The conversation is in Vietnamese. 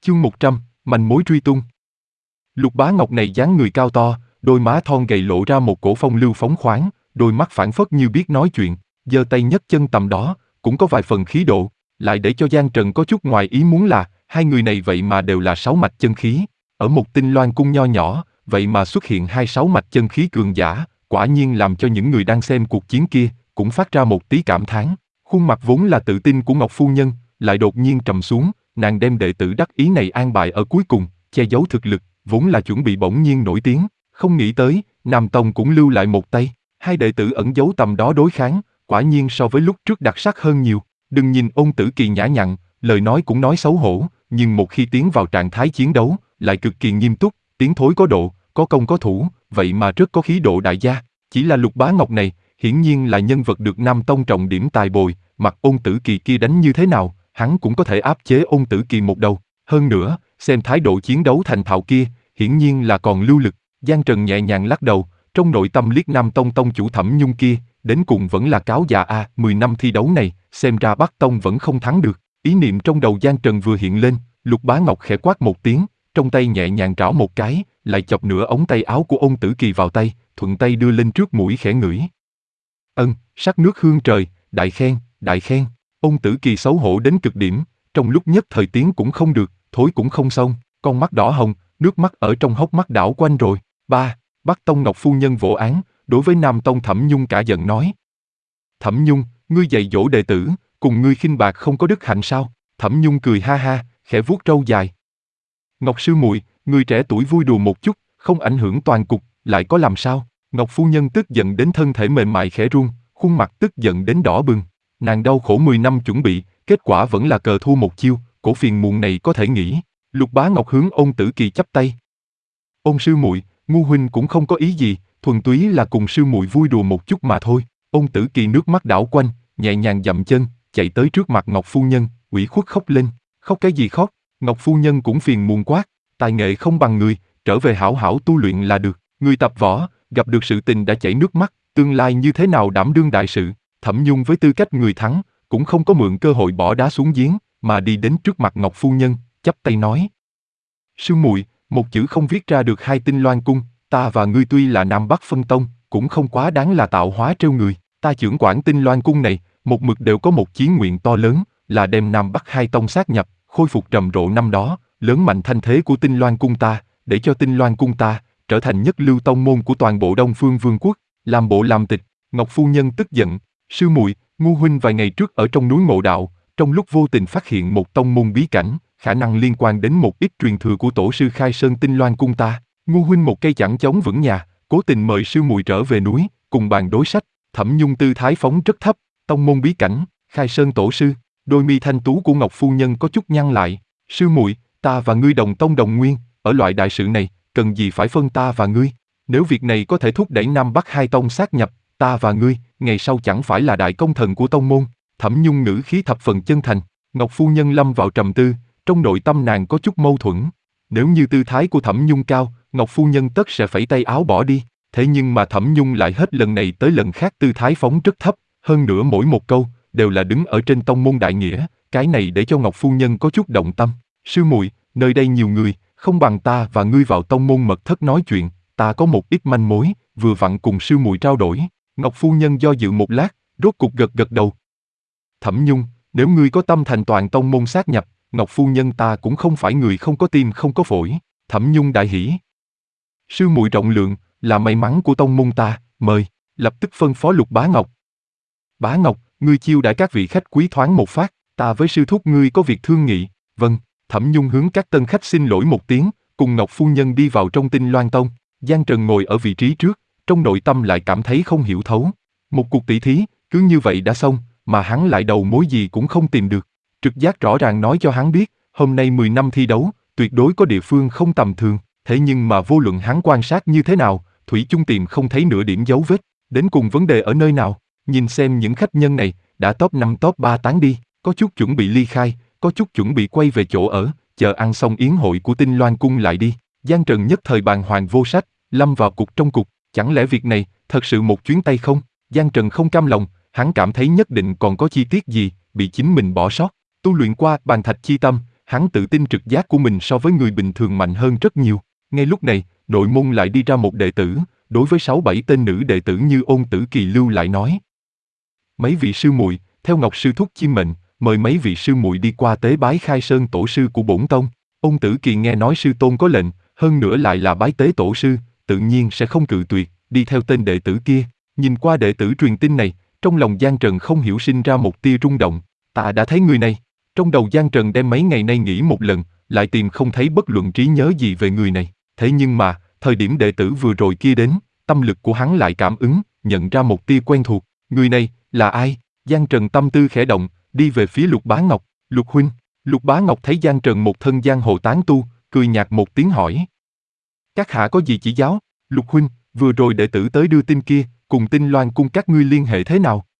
Chương 100, manh mối truy tung. Lục Bá Ngọc này dáng người cao to, đôi má thon gầy lộ ra một cổ phong lưu phóng khoáng, đôi mắt phảng phất như biết nói chuyện, giơ tay nhấc chân tầm đó, cũng có vài phần khí độ, lại để cho Giang Trần có chút ngoài ý muốn là, hai người này vậy mà đều là sáu mạch chân khí, ở một Tinh Loan cung nho nhỏ, vậy mà xuất hiện hai sáu mạch chân khí cường giả, quả nhiên làm cho những người đang xem cuộc chiến kia, cũng phát ra một tí cảm thán. Khuôn mặt vốn là tự tin của Ngọc Phu Nhân, lại đột nhiên trầm xuống, nàng đem đệ tử đắc ý này an bài ở cuối cùng, che giấu thực lực, vốn là chuẩn bị bỗng nhiên nổi tiếng, không nghĩ tới, Nam Tông cũng lưu lại một tay, hai đệ tử ẩn giấu tầm đó đối kháng, quả nhiên so với lúc trước đặc sắc hơn nhiều. Đừng nhìn Ôn Tử Kỳ nhã nhặn, lời nói cũng nói xấu hổ, nhưng một khi tiến vào trạng thái chiến đấu, lại cực kỳ nghiêm túc, tiến thối có độ, có công có thủ, vậy mà rất có khí độ đại gia. Chỉ là Lục Bá Ngọc này, hiển nhiên là nhân vật được Nam Tông trọng điểm tài bồi, mặc Ôn Tử Kỳ kia đánh như thế nào, hắn cũng có thể áp chế Ôn Tử Kỳ một đầu. Hơn nữa, xem thái độ chiến đấu thành thạo kia, hiển nhiên là còn lưu lực. Giang Trần nhẹ nhàng lắc đầu, trong nội tâm liếc Nam Tông tông chủ Thẩm Nhung kia, đến cùng vẫn là cáo già a, 10 năm thi đấu này, xem ra Bắc Tông vẫn không thắng được. Ý niệm trong đầu Giang Trần vừa hiện lên, Lục Bá Ngọc khẽ quát một tiếng, trong tay nhẹ nhàng trảo một cái, lại chọc nửa ống tay áo của Ôn Tử Kỳ vào tay, thuận tay đưa lên trước mũi khẽ ngửi. Sắc nước hương trời, đại khen, đại khen. Ôn Tử Kỳ xấu hổ đến cực điểm, trong lúc nhất thời tiếng cũng không được, thối cũng không xong, con mắt đỏ hồng, nước mắt ở trong hốc mắt đảo quanh rồi. Bắc Tông Ngọc Phu Nhân vỗ án, đối với Nam Tông Thẩm Nhung cả giận nói. Thẩm Nhung, ngươi dạy dỗ đệ tử, cùng ngươi khinh bạc không có đức hạnh sao? Thẩm Nhung cười ha ha, khẽ vuốt râu dài. Ngọc sư muội, ngươi trẻ tuổi vui đùa một chút, không ảnh hưởng toàn cục, lại có làm sao? Ngọc Phu Nhân tức giận đến thân thể mềm mại khẽ run, khuôn mặt tức giận đến đỏ bừng. Nàng đau khổ 10 năm chuẩn bị, kết quả vẫn là cờ thua một chiêu, cổ phiền muộn này có thể nghĩ. Lục Bá Ngọc hướng Ôn Tử Kỳ chắp tay. Ôn sư muội, ngu huynh cũng không có ý gì, thuần túy là cùng sư muội vui đùa một chút mà thôi. Ôn Tử Kỳ nước mắt đảo quanh, nhẹ nhàng dậm chân, chạy tới trước mặt Ngọc Phu Nhân, ủy khuất khóc lên. Khóc cái gì khóc? Ngọc Phu Nhân cũng phiền muộn quát, tài nghệ không bằng người, trở về hảo hảo tu luyện là được. Người tập võ, gặp được sự tình đã chảy nước mắt, tương lai như thế nào đảm đương đại sự. Thẩm Nhung với tư cách người thắng, cũng không có mượn cơ hội bỏ đá xuống giếng, mà đi đến trước mặt Ngọc Phu Nhân, chắp tay nói. Sư muội, một chữ không viết ra được hai Tinh Loan cung, ta và ngươi tuy là Nam Bắc phân tông, cũng không quá đáng là tạo hóa trêu người. Ta chưởng quản Tinh Loan cung này, một mực đều có một chí nguyện to lớn, là đem Nam Bắc hai tông sát nhập, khôi phục trầm rộ năm đó, lớn mạnh thanh thế của Tinh Loan cung ta, để cho Tinh Loan cung ta trở thành nhất lưu tông môn của toàn bộ Đông Phương Vương quốc. Làm bộ làm tịch. Ngọc Phu Nhân tức giận, sư muội, ngu huynh vài ngày trước ở trong núi Ngộ Đạo, trong lúc vô tình phát hiện một tông môn bí cảnh, khả năng liên quan đến một ít truyền thừa của tổ sư Khai Sơn Tinh Loan cung ta. Ngu huynh một cây chẳng chống vững nhà, cố tình mời sư muội trở về núi, cùng bàn đối sách. Thẩm Nhung tư thái phóng rất thấp, tông môn bí cảnh, Khai Sơn tổ sư. Đôi mi thanh tú của Ngọc Phu Nhân có chút nhăn lại. Sư muội, ta và ngươi đồng tông đồng nguyên, ở loại đại sự này, cần gì phải phân ta và ngươi? Nếu việc này có thể thúc đẩy Nam Bắc hai tông sát nhập, ta và ngươi, ngày sau chẳng phải là đại công thần của tông môn. Thẩm Nhung ngữ khí thập phần chân thành. Ngọc Phu Nhân lâm vào trầm tư, trong nội tâm nàng có chút mâu thuẫn. Nếu như tư thái của Thẩm Nhung cao, Ngọc Phu Nhân tất sẽ phẩy tay áo bỏ đi. Thế nhưng mà Thẩm Nhung lại hết lần này tới lần khác tư thái phóng rất thấp, hơn nữa mỗi một câu đều là đứng ở trên tông môn đại nghĩa, cái này để cho Ngọc Phu Nhân có chút động tâm. Sư muội, nơi đây nhiều người, không bằng ta và ngươi vào tông môn mật thất nói chuyện, ta có một ít manh mối, vừa vặn cùng sư muội trao đổi. Ngọc Phu Nhân do dự một lát, rốt cục gật gật đầu. Thẩm Nhung, nếu ngươi có tâm thành toàn tông môn sát nhập, Ngọc Phu Nhân ta cũng không phải người không có tim không có phổi. Thẩm Nhung đại hỉ. Sư muội rộng lượng, là may mắn của tông môn ta, mời. Lập tức phân phó Lục Bá Ngọc. Bá Ngọc, ngươi chiêu đãi các vị khách quý thoáng một phát, ta với sư thúc ngươi có việc thương nghị. Vâng. Thẩm Nhung hướng các tân khách xin lỗi một tiếng, cùng Ngọc Phu Nhân đi vào trong Tinh Loan Tông. Giang Trần ngồi ở vị trí trước, trong nội tâm lại cảm thấy không hiểu thấu. Một cuộc tỷ thí, cứ như vậy đã xong, mà hắn lại đầu mối gì cũng không tìm được. Trực giác rõ ràng nói cho hắn biết, hôm nay 10 năm thi đấu, tuyệt đối có địa phương không tầm thường. Thế nhưng mà vô luận hắn quan sát như thế nào, thủy chung tìm không thấy nửa điểm dấu vết. Đến cùng vấn đề ở nơi nào? Nhìn xem những khách nhân này, đã top 5 top 3 tán đi, có chút chuẩn bị ly khai, có chút chuẩn bị quay về chỗ ở, chờ ăn xong yến hội của Tinh Loan cung lại đi. Giang Trần nhất thời bàng hoàng vô sách, lâm vào cục trong cục, chẳng lẽ việc này thật sự một chuyến tay không? Giang Trần không cam lòng, hắn cảm thấy nhất định còn có chi tiết gì bị chính mình bỏ sót. Tu luyện qua bàn thạch chi tâm, hắn tự tin trực giác của mình so với người bình thường mạnh hơn rất nhiều. Ngay lúc này, nội môn lại đi ra một đệ tử, đối với 6-7 tên nữ đệ tử như Ôn Tử Kỳ lưu lại nói. Mấy vị sư muội, theo Ngọc sư thúc chi mệnh, mời mấy vị sư muội đi qua tế bái khai sơn tổ sư của bổn tông. Ôn Tử Kỳ nghe nói sư tôn có lệnh, hơn nữa lại là bái tế tổ sư, tự nhiên sẽ không cự tuyệt, đi theo tên đệ tử kia. Nhìn qua đệ tử truyền tin này, trong lòng Giang Trần không hiểu sinh ra một tia rung động. Ta đã thấy người này. Trong đầu Giang Trần đem mấy ngày nay nghĩ một lần, lại tìm không thấy bất luận trí nhớ gì về người này. Thế nhưng mà, thời điểm đệ tử vừa rồi kia đến, tâm lực của hắn lại cảm ứng, nhận ra một tia quen thuộc. Người này, là ai? Giang Trần tâm tư khẽ động, đi về phía Lục Bá Ngọc. Lục huynh. Lục Bá Ngọc thấy Giang Trần một thân giang hồ tán tu, cười nhạt một tiếng hỏi. Các hạ có gì chỉ giáo? Lục huynh, vừa rồi đệ tử tới đưa tin kia, cùng Tinh Loan cung các ngươi liên hệ thế nào?